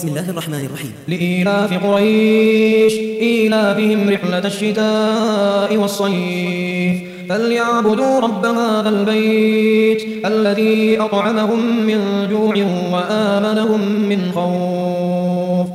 بسم الله الرحمن الرحيم. لإيلاف قريش إيلافهم رحلة الشتاء والصيف فليعبدوا رب هذا البيت الذي أطعمهم من جوع وآمنهم من خوف.